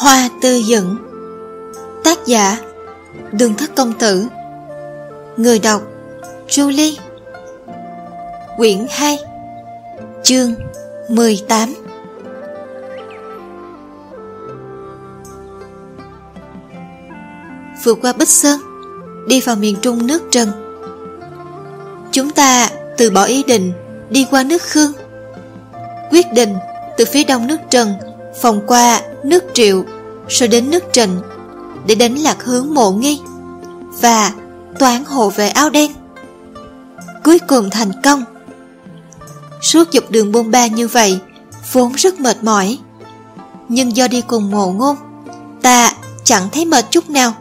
Hoa Tư Dận. Tác giả Đường Thất Công Tử. Người đọc Julie. Quyển 2, chương 18. Vượt qua Bích Sơn, đi vào miền Trung nước Trần. Chúng ta từ bỏ ý định đi qua nước Khương, quyết định từ phía đông nước Trần vòng qua nước Triệu, rồi đến nước Trịnh để đánh lạc hướng Mộ Nghi và toán hộ vệ áo đen. Cuối cùng thành công. Suốt dọc đường bôn ba như vậy vốn rất mệt mỏi, nhưng do đi cùng Mộ Ngôn, ta chẳng thấy mệt chút nào.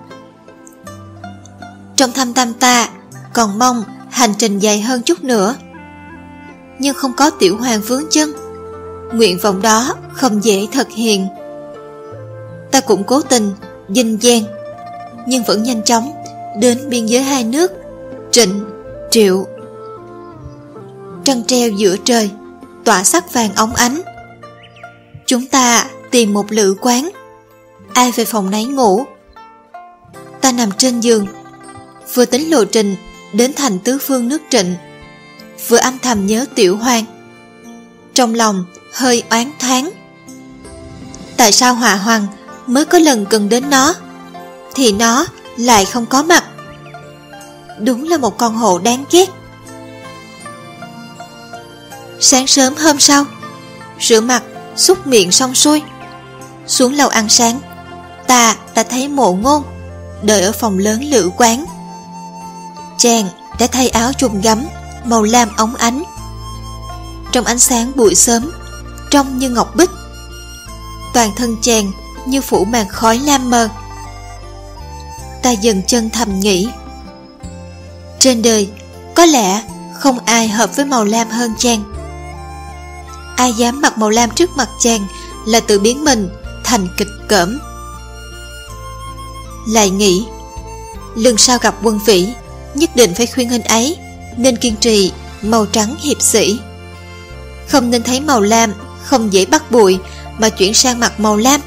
Trong thâm tâm ta còn mong hành trình dài hơn chút nữa, nhưng không có Tiểu Hoàng vướng chân, nguyện vọng đó không dễ thực hiện. Ta cũng cố tình dình dang, nhưng vẫn nhanh chóng đến biên giới hai nước Trịnh, Triệu. Trăng treo giữa trời, tỏa sắc vàng óng ánh. Chúng ta tìm một lữ quán, ai về phòng nấy ngủ. Ta nằm trên giường, vừa tính lộ trình đến thành tứ phương nước Trịnh, vừa âm thầm nhớ Tiểu Hoàng. Trong lòng hơi oán thoáng. Tại sao Hỏa Hoàng mới có lần cần đến nó thì nó lại không có mặt? Đúng là một con hổ đáng ghét. Sáng sớm hôm sau, rửa mặt, súc miệng xong xuôi, xuống lầu ăn sáng, ta đã thấy Mộ Ngôn đợi ở phòng lớn lữ quán. Chàng đã thay áo chùm gấm màu lam óng ánh. Trong ánh sáng buổi sớm, trông như ngọc bích. Toàn thân chàng như phủ màn khói lam mờ. Ta dần chân thầm nghĩ, trên đời có lẽ không ai hợp với màu lam hơn chàng. Ai dám mặc màu lam trước mặt chàng là tự biến mình thành kịch cỡm. Lại nghĩ, lần sau gặp Quân Vĩ, nhất định phải khuyên huynh ấy nên kiên trì màu trắng hiệp sĩ. Không nên thấy màu lam không dễ bắt bụi mà chuyển sang mặc màu lam.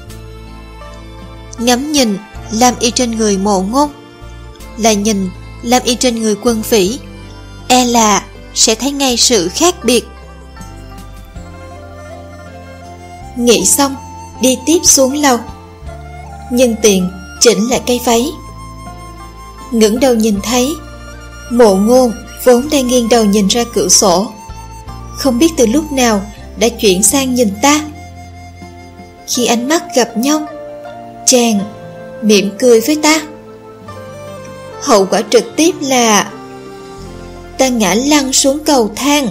Ngắm nhìn lam y trên người Mộ Ngôn, lại nhìn lam y trên người Quân Vĩ, e là sẽ thấy ngay sự khác biệt. Nghĩ xong, đi tiếp xuống lầu, nhân tiện chỉnh lại cây váy. Ngẩng đầu nhìn thấy Mộ Ngôn vốn đang nghiêng đầu nhìn ra cửa sổ, không biết từ lúc nào đã chuyển sang nhìn ta. Khi ánh mắt gặp nhau, chàng mỉm cười với ta. Hậu quả trực tiếp là ta ngã lăn xuống cầu thang.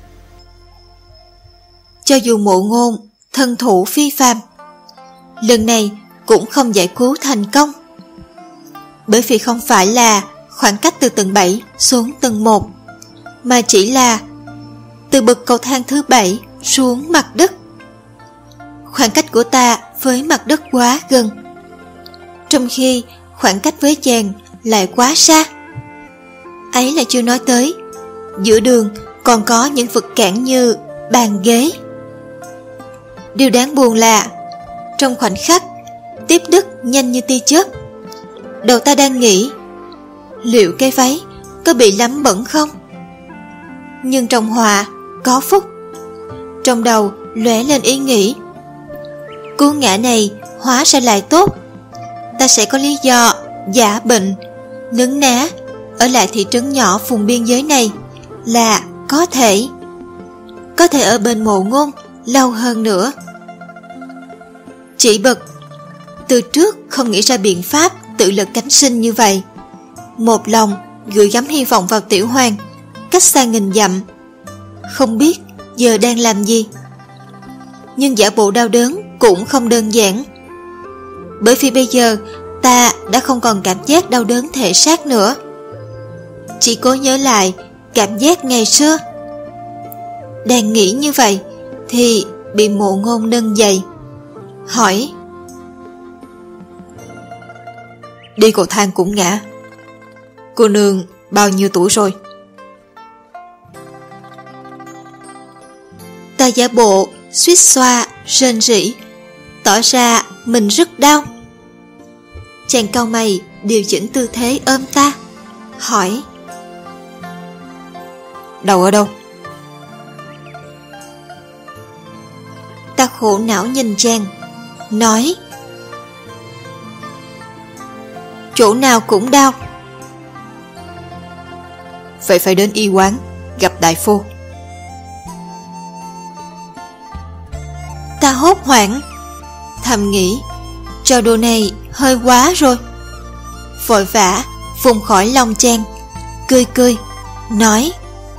Cho dù Mộ Ngôn thân thủ phi phàm, lần này cũng không giải cứu thành công, bởi vì không phải là khoảng cách từ tầng 7 xuống tầng 1, mà chỉ là từ bậc cầu thang thứ 7 xuống mặt đất. Khoảng cách của ta với mặt đất quá gần, trong khi khoảng cách với chàng lại quá xa. Ấy là chưa nói tới giữa đường còn có những vật cản như bàn ghế. Điều đáng buồn là trong khoảnh khắc tiếp đất nhanh như tia chớp, đầu ta đang nghĩ liệu cái váy có bị lắm bẩn không. Nhưng trong họa có phúc, trong đầu lóe lên ý nghĩ, cú ngã này hóa ra lại tốt. Ta sẽ có lý do giả bệnh nấn ná ở lại thị trấn nhỏ vùng biên giới này, là có thể ở bên Mộ Ngôn lâu hơn nữa. Chỉ bực từ trước không nghĩ ra biện pháp tự lực cánh sinh như vậy, một lòng gửi gắm hy vọng vào Tiểu Hoàng cách xa nghìn dặm, không biết giờ đang làm gì. Nhưng giả bộ đau đớn cũng không đơn giản, bởi vì bây giờ ta đã không còn cảm giác đau đớn thể xác nữa, chỉ cố nhớ lại cảm giác ngày xưa. Đang nghĩ như vậy thì bị Mộ Ngôn nâng dậy, hỏi: đi cầu thang cũng ngã, cô nương bao nhiêu tuổi rồi? Ta giả bộ suýt xoa rên rỉ, tỏ ra mình rất đau. Chàng cau mày điều chỉnh tư thế ôm ta, hỏi: đau ở đâu? Ta khổ não nhìn chàng, nói: chỗ nào cũng đau. Vậy phải đến y quán gặp đại phu. Ta hốt hoảng, thầm nghĩ trò đùa này hơi quá rồi. Vội vã vùng khỏi lòng chàng, cười cười, nói: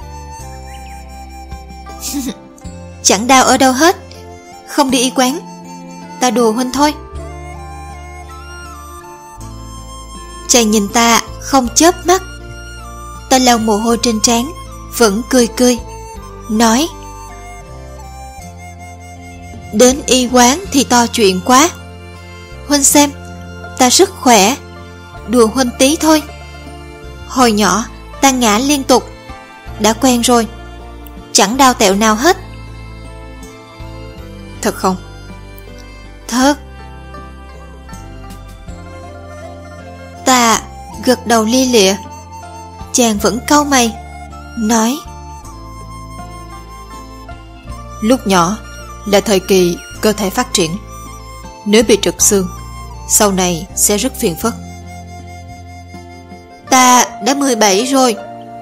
chẳng đau ở đâu hết, không đi y quán, ta đùa huynh thôi. Chàng nhìn ta không chớp mắt. Ta lau mồ hôi trên trán, vẫn cười cười, nói: đến y quán thì to chuyện quá. Huynh xem, ta rất khỏe, đùa huynh tí thôi. Hồi nhỏ ta ngã liên tục, đã quen rồi, chẳng đau tẹo nào hết. Thật không? Thật. Ta gật đầu lia lịa. Chàng vẫn cau mày, nói: lúc nhỏ là thời kỳ cơ thể phát triển, nếu bị trật xương, sau này sẽ rất phiền phức. Ta đã 17 rồi.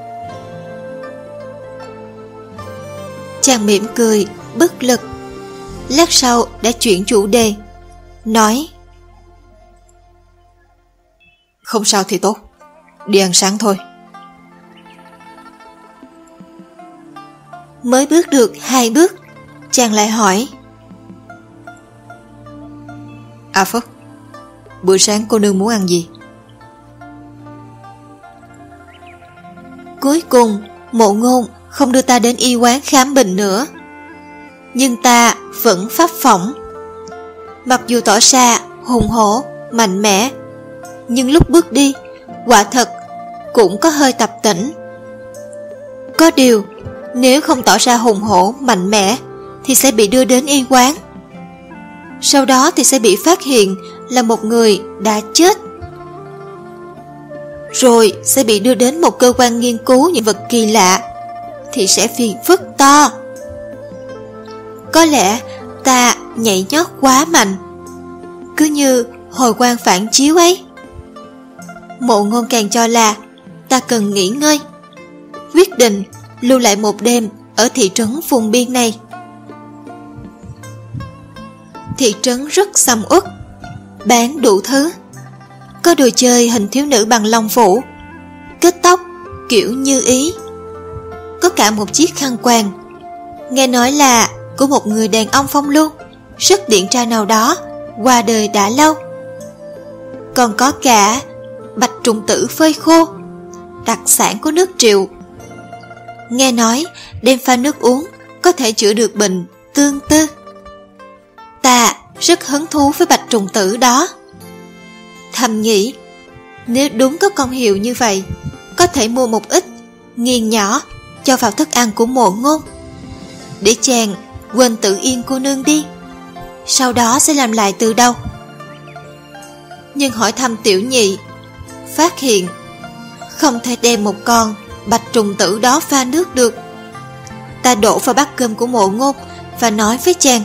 Chàng mỉm cười, bất lực. Lát sau đã chuyển chủ đề, nói: không sao thì tốt, đi ăn sáng thôi. Mới bước được 2 bước, chàng lại hỏi: A Phất, bữa sáng cô nương muốn ăn gì? Cuối cùng Mộ Ngôn không đưa ta đến y quán khám bệnh nữa, nhưng ta vẫn phấp phỏng. Mặc dù tỏ ra hùng hổ, mạnh mẽ, nhưng lúc bước đi, quả thật cũng có hơi tập tễnh. Có điều, nếu không tỏ ra hùng hổ, mạnh mẽ thì sẽ bị đưa đến y quán. Sau đó thì sẽ bị phát hiện là một người đã chết. Rồi sẽ bị đưa đến một cơ quan nghiên cứu những vật kỳ lạ, thì sẽ phiền phức to. Có lẽ ta nhảy nhót quá mạnh, cứ như hồi quang phản chiếu ấy. Mộ Ngôn càng cho là ta cần nghỉ ngơi, quyết định lưu lại một đêm ở thị trấn vùng biên này. Thị trấn rất sầm uất, bán đủ thứ. Có đồ chơi hình thiếu nữ bằng lông vũ, kết tóc kiểu như ý, có cả một chiếc khăn quàng, nghe nói là của một người đàn ông phong lưu, rất điển trai nào đó, qua đời đã lâu. Còn có cả bạch trùng tử phơi khô, đặc sản của nước Triệu. Nghe nói đem pha nước uống có thể chữa được bệnh tương tư. Ta rất hứng thú với bạch trùng tử đó. Thầm nghĩ, nếu đúng có công hiệu như vậy, có thể mua một ít, nghiền nhỏ, cho vào thức ăn của Mộ Ngôn, để chàng quên Tử Yên cô nương đi, sau đó sẽ làm lại từ đầu. Nhưng hỏi thăm Tiểu Nhị, phát hiện không thể đem một con bạch trùng tử đó pha nước được. Ta đổ vào bát cơm của Mộ Ngôn và nói với chàng: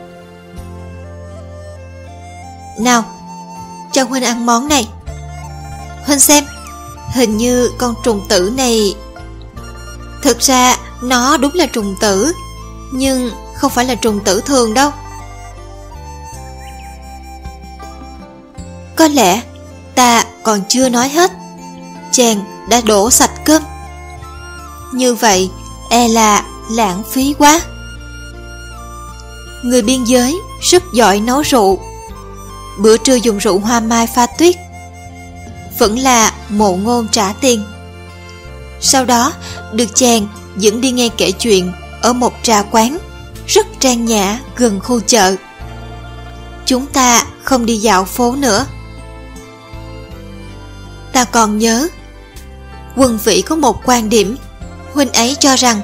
nào, cho huynh ăn món này. Huynh xem, hình như con trùng tử này... Thực ra nó đúng là trùng tử, nhưng không phải là trùng tử thường đâu. Có lẽ ta còn chưa nói hết, chàng đã đổ sạch cơm. Như vậy e là lãng phí quá. Người biên giới rất giỏi nấu rượu. Bữa trưa dùng rượu hoa mai pha tuyết. Vẫn là Mộ Ngôn trả tiền. Sau đó được chàng dẫn đi nghe kể chuyện ở một trà quán rất trang nhã gần khu chợ. Chúng ta không đi dạo phố nữa. Ta còn nhớ Quân Vĩ có một quan điểm. Huynh ấy cho rằng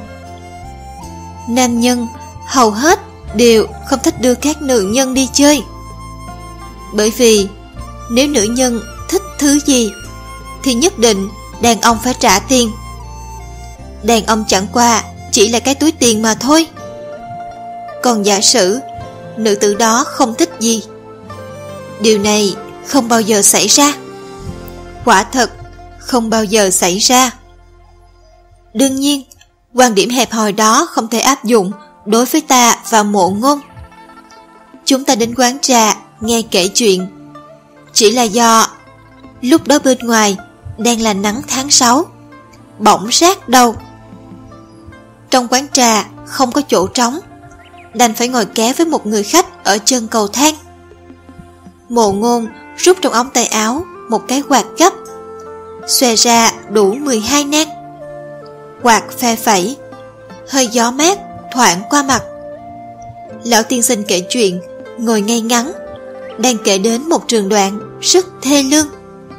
nam nhân hầu hết đều không thích đưa các nữ nhân đi chơi. Bởi vì nếu nữ nhân thích thứ gì thì nhất định đàn ông phải trả tiền. Đàn ông chẳng qua chỉ là cái túi tiền mà thôi. Còn giả sử nữ tử đó không thích gì, điều này không bao giờ xảy ra. Quả thật không bao giờ xảy ra. Đương nhiên, quan điểm hẹp hòi đó không thể áp dụng đối với ta và Mộ Ngôn. Chúng ta đến quán trà nghe kể chuyện chỉ là do lúc đó bên ngoài đang là nắng tháng 6, bỏng rát đầu. Trong quán trà không có chỗ trống, đành phải ngồi ké với một người khách ở chân cầu thang. Mộ Ngôn rút trong ống tay áo một cái quạt gấp, xòe ra đủ 12 nang. Quạt phe phẩy, hơi gió mát thoảng qua mặt. Lão tiên sinh kể chuyện ngồi ngay ngắn, đang kể đến một trường đoạn rất thê lương.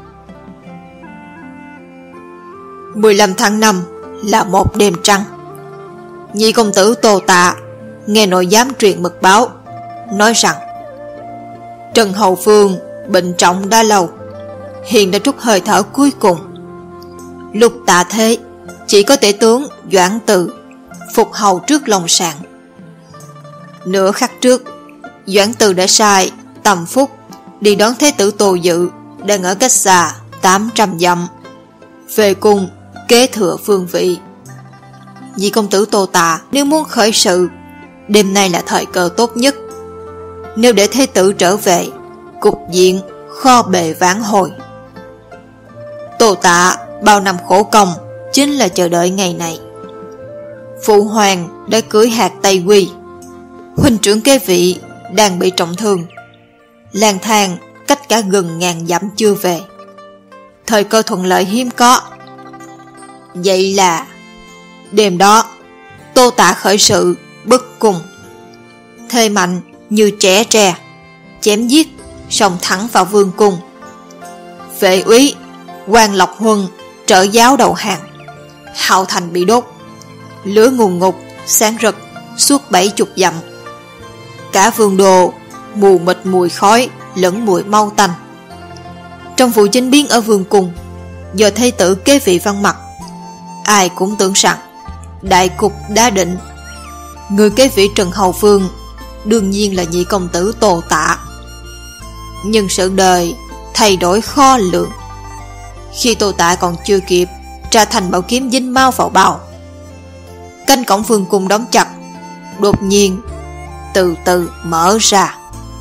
15 tháng 5 là một đêm trăng. Nhị công tử Tô Tạ nghe nội giám truyền mật báo, nói rằng Trần Hầu Phương bệnh trọng đã lâu, hiện đã trút hơi thở cuối cùng. Lúc tạ thế, chỉ có tể tướng Doãn Từ phục hầu trước long sàng. Nửa khắc trước, Doãn Từ đã sai Tầm Phúc đi đón thế tử Tô Dự đang ở cách xa 800 dặm về cùng kế thừa phương vị. Nhị công tử Tô Tạ nếu muốn khởi sự, đêm nay là thời cơ tốt nhất. Nếu để thế tử trở về, cục diện kho bề vãn hồi. Tô Tạ bao năm khổ công chính là chờ đợi ngày này. Phụ hoàng đã cưới hạt Tây Quy, huynh trưởng kế vị đang bị trọng thương, lang thang cách cả gần ngàn dặm chưa về. Thời cơ thuận lợi hiếm có. Vậy là đêm đó Tô Tạ khởi sự bất cùng, thề mạnh như trẻ tre, chém giết xông thẳng vào vương cung. Vệ úy Quan Lộc Huân trở giáo đầu hàng, Hạo Thành bị đốt, lửa ngùn ngụt sáng rực suốt 70 dặm. Cả vương đô mù mịt mùi khói lẫn mùi mau tanh. Trong vụ chính biến ở vương cung do thế tử kế vị Văn Mặc, ai cũng tưởng rằng đại cục đã định. Người kế vị Trần Hầu Phương đương nhiên là nhị công tử Tô Tạ. Nhưng sự đời thay đổi khó lường. Khi Tô Tạ còn chưa kịp tra thành bảo kiếm dính mau vào bao, cánh cổng vương cung đóng chặt đột nhiên từ từ mở ra.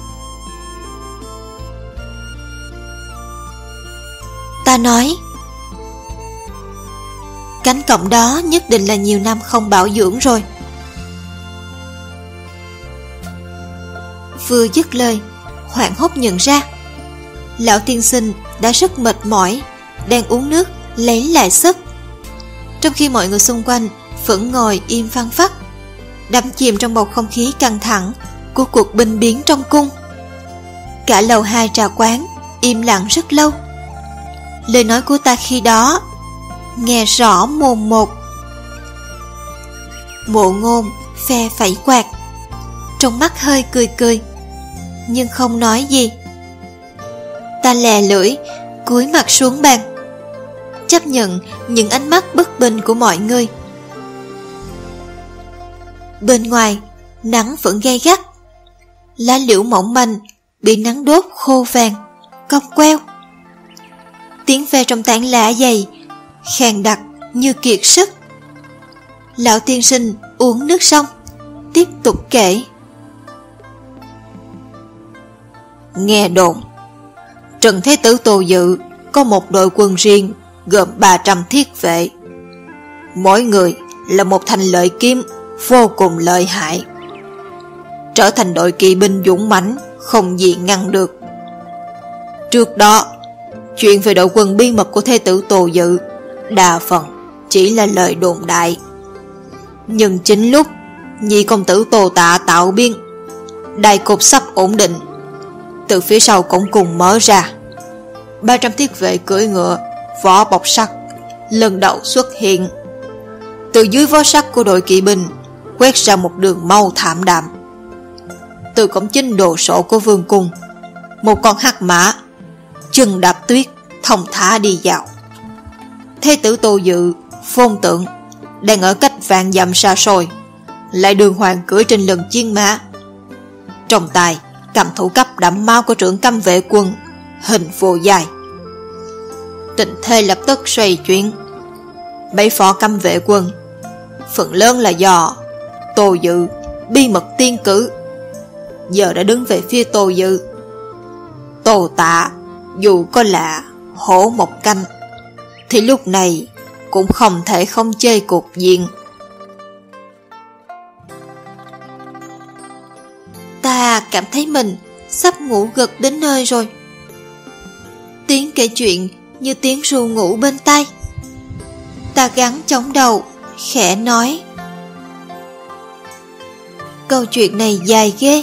Ta nói cánh cổng đó nhất định là nhiều năm không bảo dưỡng rồi. Vừa dứt lời, hoảng hốt nhận ra lão tiên sinh đã rất mệt mỏi, đang uống nước lấy lại sức, trong khi mọi người xung quanh vẫn ngồi im phăng phắc, đắm chìm trong bầu không khí căng thẳng của cuộc binh biến trong cung. Cả lầu 2 trà quán im lặng rất lâu. Lời nói của ta khi đó nghe rõ mồn một. Mộ Ngôn phe phẩy quạt, trong mắt hơi cười cười, nhưng không nói gì. Ta lè lưỡi, cúi mặt xuống bàn, chấp nhận những ánh mắt bất bình của mọi người. Bên ngoài, nắng vẫn gay gắt. Lá liễu mỏng manh bị nắng đốt khô vàng, cong queo. Tiếng ve trong tán lá dày khàn đặc như kiệt sức. Lão tiên sinh uống nước xong, tiếp tục kể. Nghe đồn Trần Thế Tử Tô Dự có một đội quân riêng gồm 300 thiết vệ, mỗi người là một thanh lợi kiếm vô cùng lợi hại, trở thành đội kỵ binh dũng mãnh không gì ngăn được. Trước đó, chuyện về đội quân bí mật của Thế Tử Tô Dự đa phần chỉ là lời đồn đại. Nhưng chính lúc nhị công tử Tô Tạ tạo biên, đại cục sắp ổn định, từ phía sau cổng cùng mở ra, 300 thiết vệ cưỡi ngựa, vỏ bọc sắt lần đầu xuất hiện. Từ dưới vó sắt của đội kỵ binh quét ra một đường mau thảm đạm. Từ cổng chính đồ sộ của vương cung một con hắc mã, chân đạp tuyết, thong thả đi dạo. Thế tử Tô Dự, Phong Tượng đang ở cách vạn dặm xa xôi, lại đường hoàng cưỡi trên lưng chiến mã, trong tay cầm thủ cấp đẫm máu của trưởng cấm vệ quân, hình vô dài. Tình thế lập tức xoay chuyển. Mấy phó cấm vệ quân, phần lớn là do Tô Dự bí mật tiên cử, giờ đã đứng về phía Tô Dự. Tô Tạ dù có là hổ một canh, thì lúc này cũng không thể không chơi cục diện. Ta cảm thấy mình sắp ngủ gật đến nơi rồi. Tiếng kể chuyện như tiếng ru ngủ bên tai. Ta gắng chống đầu, khẽ nói: câu chuyện này dài ghê.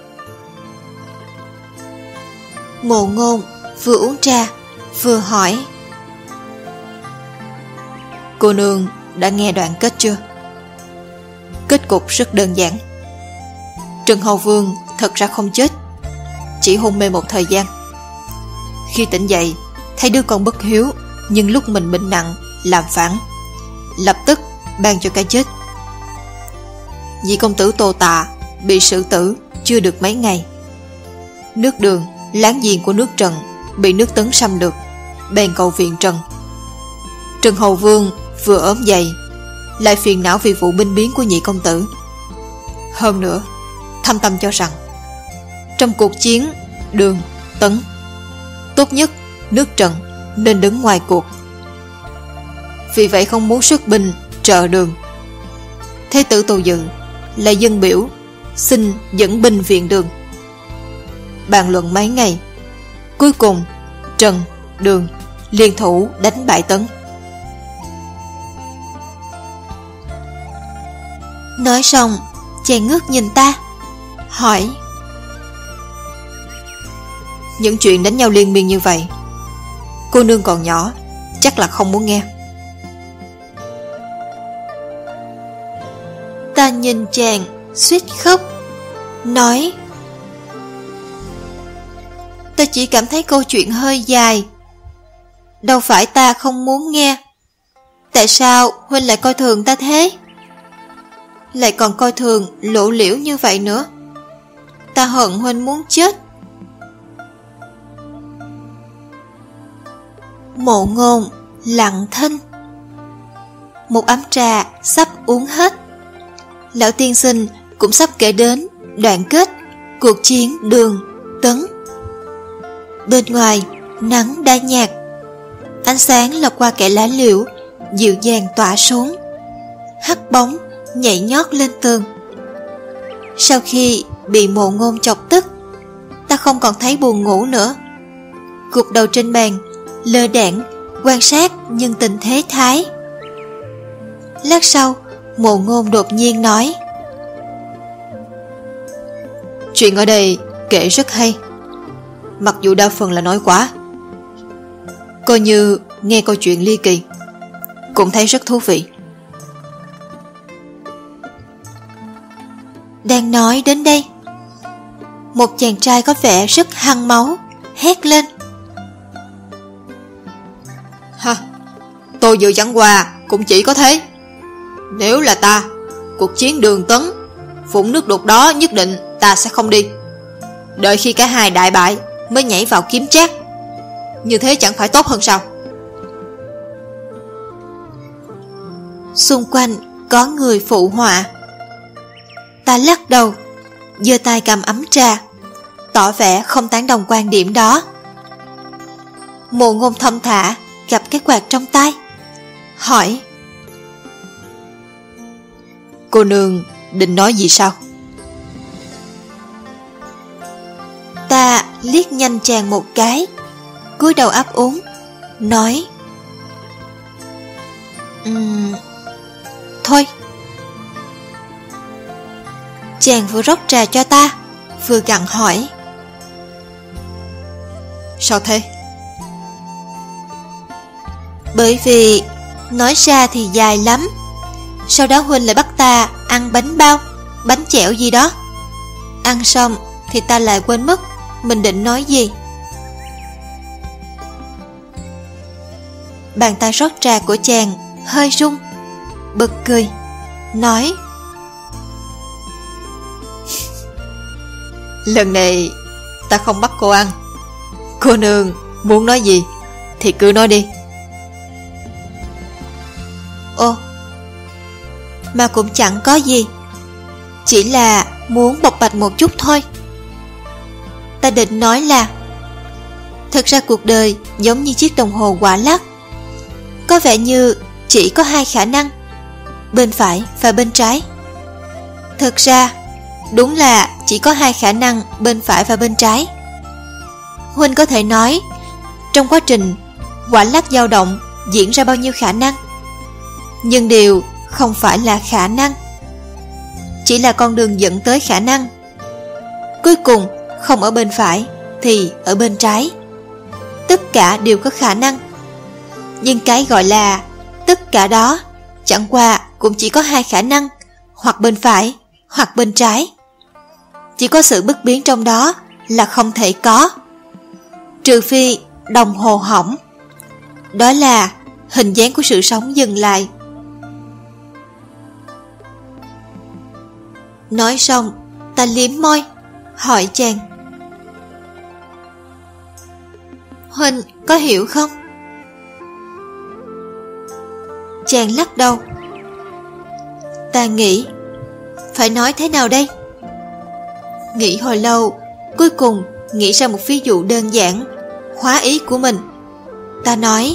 Mộ Ngôn vừa uống trà vừa hỏi: cô nương đã nghe đoạn kết chưa? Kết cục rất đơn giản. Trần Hầu Vương thật ra không chết, chỉ hôn mê một thời gian. Khi tỉnh dậy, thấy đứa con bất hiếu, nhưng lúc mình bệnh nặng, làm phản, lập tức ban cho cái chết. Vị công tử Tô Tạ bị xử tử chưa được mấy ngày. Nước Đường, láng giềng của nước Trần, bị nước Tấn xâm lược, bèn cầu viện Trần. Trần Hầu Vương vừa ốm dậy, lại phiền não vì vụ binh biến của nhị công tử. Hơn nữa, thâm tâm cho rằng trong cuộc chiến Đường, Tấn, tốt nhất nước Trần nên đứng ngoài cuộc. Vì vậy không muốn xuất binh trợ Đường. Thế tử Tô Dự là dân biểu xin dẫn binh viện Đường. Bàn luận mấy ngày, cuối cùng Trần, Đường liên thủ đánh bại Tấn. Nói xong, chàng ngước nhìn ta, hỏi: những chuyện đánh nhau liên miên như vậy, cô nương còn nhỏ, chắc là không muốn nghe. Ta nhìn chàng suýt khóc, nói: ta chỉ cảm thấy câu chuyện hơi dài. Đâu phải ta không muốn nghe. Tại sao huynh lại coi thường ta thế? Lại còn coi thường lộ liễu như vậy nữa. Ta hận huynh muốn chết. Mộ Ngôn lặng thinh. Một ấm trà sắp uống hết. Lão tiên sinh cũng sắp kể đến đoạn kết cuộc chiến Đường, Tấn. Bên ngoài nắng đã nhạt, ánh sáng lọt qua kẽ lá liễu dịu dàng tỏa xuống, hắt bóng nhảy nhót lên tường. Sau khi bị Mộ Ngôn chọc tức, ta không còn thấy buồn ngủ nữa. Gục đầu trên bàn, lơ đãng quan sát nhưng tình thế thái. Lát sau, Mộ Ngôn đột nhiên nói: chuyện ở đây kể rất hay, mặc dù đa phần là nói quá. Coi như nghe câu chuyện ly kỳ, cũng thấy rất thú vị. Đang nói đến đây, một chàng trai có vẻ rất hăng máu hét lên: ha, tôi vừa chẳng qua cũng chỉ có thế. Nếu là ta, cuộc chiến Đường Tấn, vũng nước đục đó nhất định ta sẽ không đi. Đợi khi cả hai đại bại mới nhảy vào kiếm trác. Như thế chẳng phải tốt hơn sao? Xung quanh có người phụ họa. Ta lắc đầu, giơ tay cầm ấm trà, tỏ vẻ không tán đồng quan điểm đó. Mộ Ngôn thong thả gặp cái quạt trong tay, hỏi: cô nương định nói gì sao? Ta liếc nhanh chàng một cái, cúi đầu ấp úng, nói: thôi. Chàng vừa rót trà cho ta, vừa gặng hỏi: sao thế? Bởi vì nói ra thì dài lắm. Sau đó huynh lại bắt ta ăn bánh bao, bánh chẻo gì đó. Ăn xong thì ta lại quên mất mình định nói gì. Bàn tay rót trà của chàng hơi rung, bật cười, nói: lần này ta không bắt cô ăn. Cô nương muốn nói gì thì cứ nói đi. Ồ, mà cũng chẳng có gì, chỉ là muốn bộc bạch một chút thôi. Ta định nói là thật ra cuộc đời giống như chiếc đồng hồ quả lắc, có vẻ như chỉ có hai khả năng, bên phải và bên trái. Thật ra đúng là chỉ có hai khả năng bên phải và bên trái. Huynh có thể nói trong quá trình quả lắc dao động diễn ra bao nhiêu khả năng, nhưng điều không phải là khả năng, chỉ là con đường dẫn tới khả năng. Cuối cùng không ở bên phải thì ở bên trái. Tất cả đều có khả năng, nhưng cái gọi là tất cả đó chẳng qua cũng chỉ có hai khả năng, hoặc bên phải hoặc bên trái. Chỉ có sự bất biến trong đó là không thể có, trừ phi đồng hồ hỏng, đó là hình dáng của sự sống dừng lại. Nói xong, ta liếm môi, hỏi chàng: Huynh có hiểu không? Chàng lắc đầu. Ta nghĩ phải nói thế nào đây? Nghĩ hồi lâu, cuối cùng nghĩ ra một ví dụ đơn giản, hóa ý của mình. Ta nói: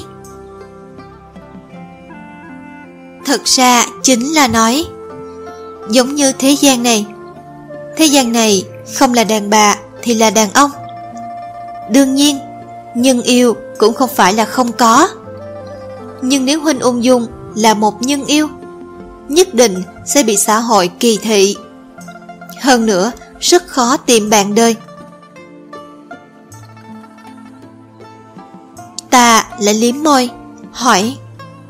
thật ra chính là nói, giống như thế gian này không là đàn bà thì là đàn ông. Đương nhiên, nhân yêu cũng không phải là không có. Nhưng nếu Huynh ung dung là một nhân yêu, nhất định sẽ bị xã hội kỳ thị. Hơn nữa, rất khó tìm bạn đời. Ta lại liếm môi, hỏi: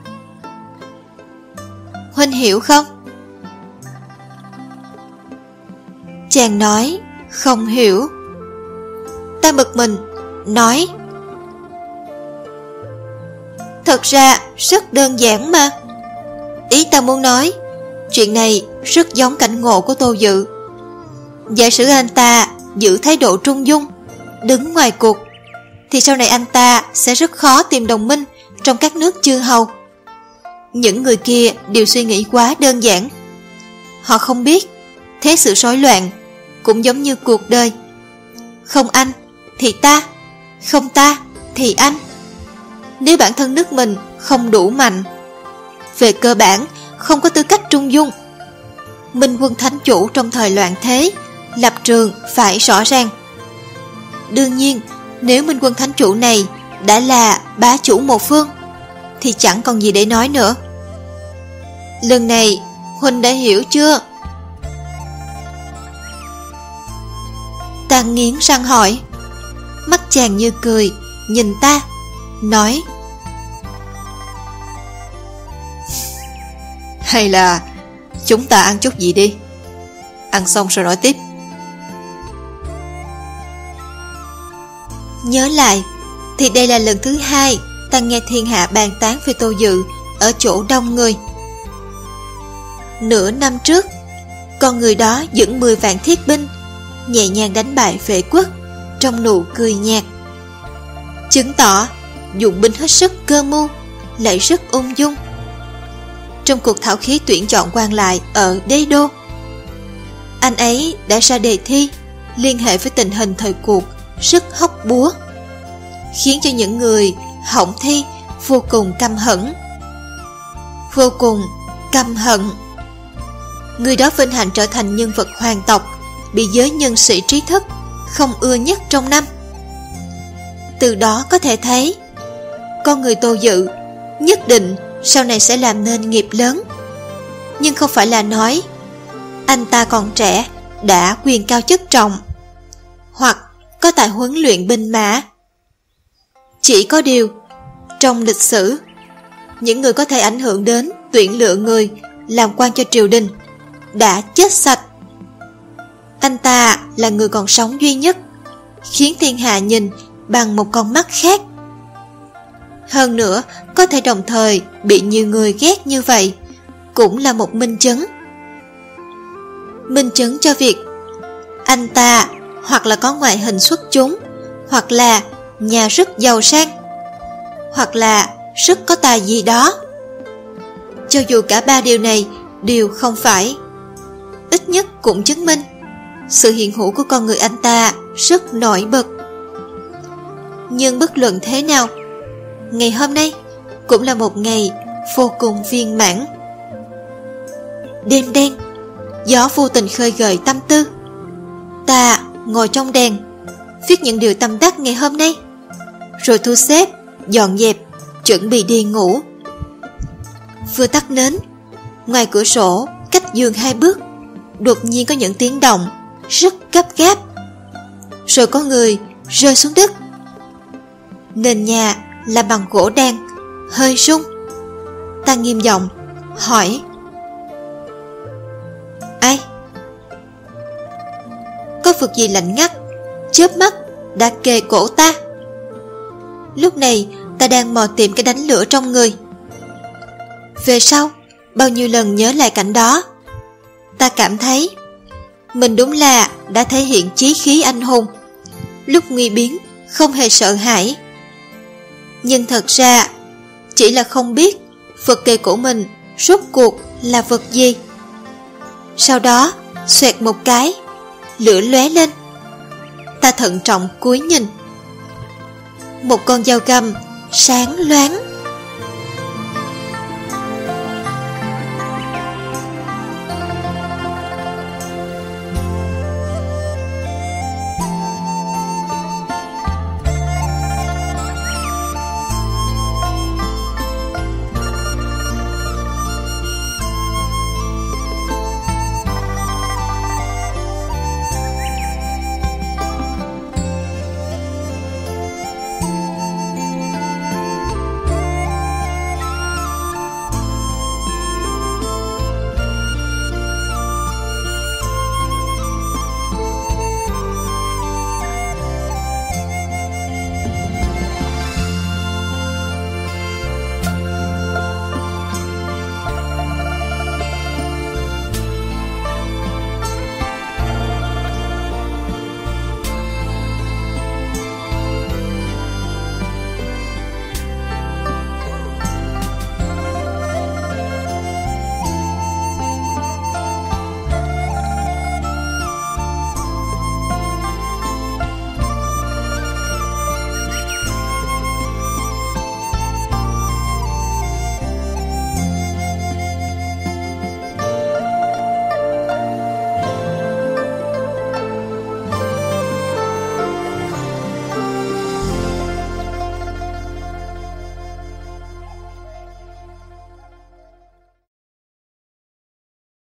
Huynh hiểu không? Chàng nói không hiểu. Ta bực mình, nói: thật ra rất đơn giản mà. Ý ta muốn nói, chuyện này rất giống cảnh ngộ của Tô Dự. Giả sử anh ta giữ thái độ trung dung, đứng ngoài cuộc, thì sau này anh ta sẽ rất khó tìm đồng minh trong các nước chư hầu. Những người kia đều suy nghĩ quá đơn giản. Họ không biết thế sự rối loạn cũng giống như cuộc đời. Không anh thì ta, không ta thì anh. Nếu bản thân nước mình không đủ mạnh, về cơ bản không có tư cách trung dung. Minh quân thánh chủ trong thời loạn thế, lập trường phải rõ ràng. Đương nhiên, nếu Minh quân thánh chủ này đã là bá chủ một phương, thì chẳng còn gì để nói nữa. Lần này Huynh đã hiểu chưa? Ta nghiến răng hỏi. Mắt chàng như cười, nhìn ta, nói: hay là chúng ta ăn chút gì đi, ăn xong rồi nói tiếp. Nhớ lại thì đây là lần thứ hai ta nghe thiên hạ bàn tán về Tô Dự ở chỗ đông người. Nửa năm trước, con người đó dẫn 10 vạn thiết binh nhẹ nhàng đánh bại Vệ quốc trong nụ cười nhạt, chứng tỏ dụng binh hết sức cơ mưu, lại rất ung dung. Trong cuộc thảo khí tuyển chọn quan lại ở Đế Đô, anh ấy đã ra đề thi liên hệ với tình hình thời cuộc rất hóc búa, khiến cho những người hỏng thi vô cùng căm hận. Vô cùng căm hận. Người đó vinh hạnh trở thành nhân vật hoàng tộc, bị giới nhân sĩ trí thức không ưa nhất trong năm. Từ đó có thể thấy, con người Tô Dự nhất định sau này sẽ làm nên nghiệp lớn. Nhưng không phải là nói anh ta còn trẻ đã quyền cao chức trọng, hoặc có tài huấn luyện binh mã. Chỉ có điều, trong lịch sử, những người có thể ảnh hưởng đến tuyển lựa người làm quan cho triều đình đã chết sạch. Anh ta là người còn sống duy nhất khiến thiên hạ nhìn bằng một con mắt khác. Hơn nữa, có thể đồng thời bị nhiều người ghét như vậy cũng là một minh chứng. Minh chứng cho việc anh ta hoặc là có ngoại hình xuất chúng, hoặc là nhà rất giàu sang, hoặc là rất có tài gì đó. Cho dù cả ba điều này đều không phải, ít nhất cũng chứng minh sự hiện hữu của con người anh ta rất nổi bật. Nhưng bất luận thế nào, ngày hôm nay cũng là một ngày vô cùng viên mãn. Đêm đen, gió vô tình khơi gợi tâm tư. Ta ngồi trong đèn, viết những điều tâm đắc ngày hôm nay, rồi thu xếp, dọn dẹp, chuẩn bị đi ngủ. Vừa tắt nến, ngoài cửa sổ cách giường 2 bước, đột nhiên có những tiếng động rất gấp gáp, rồi có người rơi xuống đất. Nền nhà là bằng gỗ đan, hơi rung. Ta nghiêm giọng hỏi: ai? Có vật gì lạnh ngắt chớp mắt đã kề cổ ta. Lúc này ta đang mò tìm cái đánh lửa trong người. Về sau, bao nhiêu lần nhớ lại cảnh đó, ta cảm thấy mình đúng là đã thể hiện chí khí anh hùng, lúc nguy biến không hề sợ hãi. Nhưng thật ra chỉ là không biết vật kề cổ mình rốt cuộc là vật gì. Sau đó xoẹt một cái, lửa lóe lên. Ta thận trọng cúi nhìn. Một con dao găm sáng loáng